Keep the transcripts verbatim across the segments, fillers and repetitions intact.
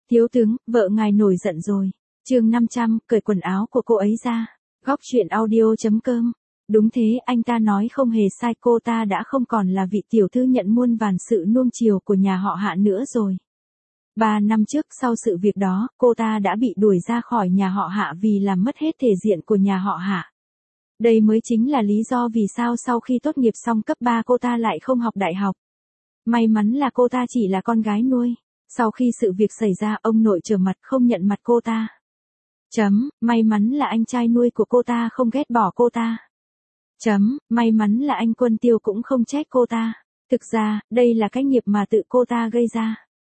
Thiếu tướng, vợ ngài nổi giận rồi. Chương năm trăm, cởi quần áo của cô ấy ra. Góc truyện audio chấm com. Đúng thế, anh ta nói không hề sai, cô ta đã không còn là vị tiểu thư nhận muôn vàn sự nuông chiều của nhà họ Hạ nữa rồi. Ba năm trước, sau sự việc đó, cô ta đã bị đuổi ra khỏi nhà họ Hạ vì làm mất hết thể diện của nhà họ Hạ. Đây mới chính là lý do vì sao sau khi tốt nghiệp xong cấp ba cô ta lại không học đại học. May mắn là cô ta chỉ là con gái nuôi. Sau khi sự việc xảy ra, ông nội trở mặt không nhận mặt cô ta. Chấm, may mắn là anh trai nuôi của cô ta không ghét bỏ cô ta. Chấm, may mắn là anh Quân Tiêu cũng không trách cô ta. Thực ra, đây là cái nghiệp mà tự cô ta gây ra.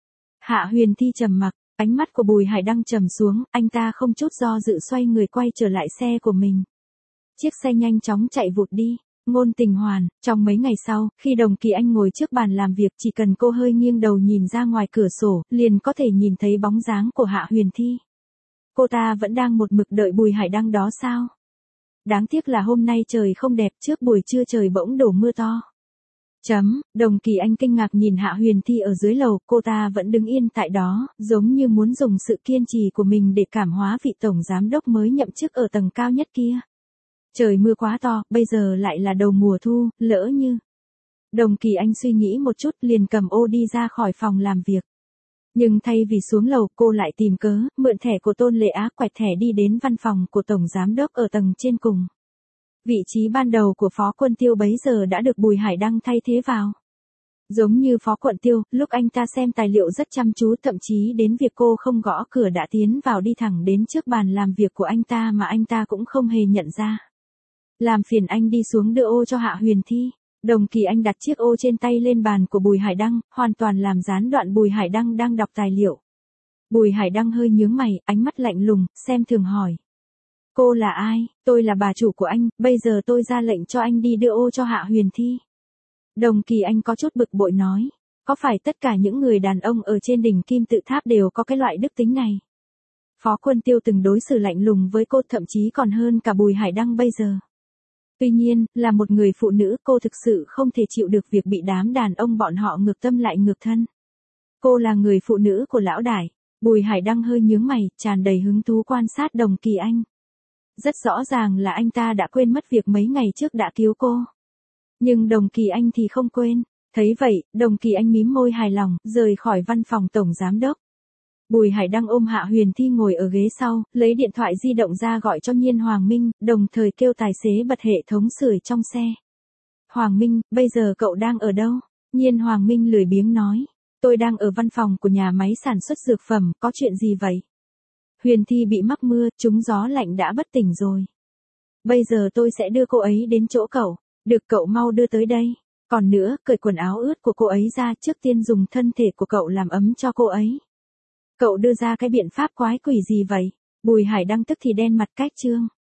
Hạ Huyền Thi trầm mặc, ánh mắt của Bùi Hải Đăng trầm xuống, anh ta không chút do dự xoay người quay trở lại xe của mình. Chiếc xe nhanh chóng chạy vụt đi. Ngôn Tình Hoàn, trong mấy ngày sau, khi Đồng Kỳ Anh ngồi trước bàn làm việc, chỉ cần cô hơi nghiêng đầu nhìn ra ngoài cửa sổ, liền có thể nhìn thấy bóng dáng của Hạ Huyền Thi. Cô ta vẫn đang một mực đợi Bùi Hải Đăng đó sao? Đáng tiếc là hôm nay trời không đẹp, trước buổi trưa trời bỗng đổ mưa to. Chấm, Đồng Kỳ Anh kinh ngạc nhìn Hạ Huyền Thi ở dưới lầu, cô ta vẫn đứng yên tại đó, giống như muốn dùng sự kiên trì của mình để cảm hóa vị tổng giám đốc mới nhậm chức ở tầng cao nhất kia. Trời mưa quá to, bây giờ lại là đầu mùa thu, lỡ như. Đồng Kỳ Anh suy nghĩ một chút liền cầm ô đi ra khỏi phòng làm việc. Nhưng thay vì xuống lầu, cô lại tìm cớ, mượn thẻ của Tôn Lệ Á quẹt thẻ đi đến văn phòng của Tổng Giám đốc ở tầng trên cùng. Vị trí ban đầu của Phó Quân Tiêu bấy giờ đã được Bùi Hải Đăng thay thế vào. Giống như Phó Quận Tiêu, lúc anh ta xem tài liệu rất chăm chú, thậm chí đến việc cô không gõ cửa đã tiến vào đi thẳng đến trước bàn làm việc của anh ta mà anh ta cũng không hề nhận ra. Làm phiền anh đi xuống đưa ô cho Hạ Huyền Thi. Đồng Kỳ Anh đặt chiếc ô trên tay lên bàn của Bùi Hải Đăng, hoàn toàn làm gián đoạn Bùi Hải Đăng đang đọc tài liệu. Bùi Hải Đăng hơi nhướng mày, ánh mắt lạnh lùng, xem thường hỏi. Cô là ai? Tôi là bà chủ của anh, bây giờ tôi ra lệnh cho anh đi đưa ô cho Hạ Huyền Thi. Đồng Kỳ Anh có chút bực bội nói. Có phải tất cả những người đàn ông ở trên đỉnh kim tự tháp đều có cái loại đức tính này? Phó Quân Tiêu từng đối xử lạnh lùng với cô, thậm chí còn hơn cả Bùi Hải Đăng bây giờ. Tuy nhiên, là một người phụ nữ, cô thực sự không thể chịu được việc bị đám đàn ông bọn họ ngược tâm lại ngược thân. Cô là người phụ nữ của lão đại. Bùi Hải Đăng hơi nhướng mày, tràn đầy hứng thú quan sát Đồng Kỳ Anh. Rất rõ ràng là anh ta đã quên mất việc mấy ngày trước đã cứu cô. Nhưng Đồng Kỳ Anh thì không quên. Thấy vậy, Đồng Kỳ Anh mím môi hài lòng, rời khỏi văn phòng Tổng Giám đốc. Bùi Hải Đăng ôm Hạ Huyền Thi ngồi ở ghế sau, lấy điện thoại di động ra gọi cho Nhiên Hoàng Minh, đồng thời kêu tài xế bật hệ thống sưởi trong xe. Hoàng Minh, bây giờ cậu đang ở đâu? Nhiên Hoàng Minh lười biếng nói. Tôi đang ở văn phòng của nhà máy sản xuất dược phẩm, có chuyện gì vậy? Huyền Thi bị mắc mưa, trúng gió lạnh đã bất tỉnh rồi. Bây giờ tôi sẽ đưa cô ấy đến chỗ cậu, được cậu mau đưa tới đây. Còn nữa, cởi quần áo ướt của cô ấy ra, trước tiên dùng thân thể của cậu làm ấm cho cô ấy. Cậu đưa ra cái biện pháp quái quỷ gì vậy? Bùi Hải Đăng tức thì đen mặt cách trương.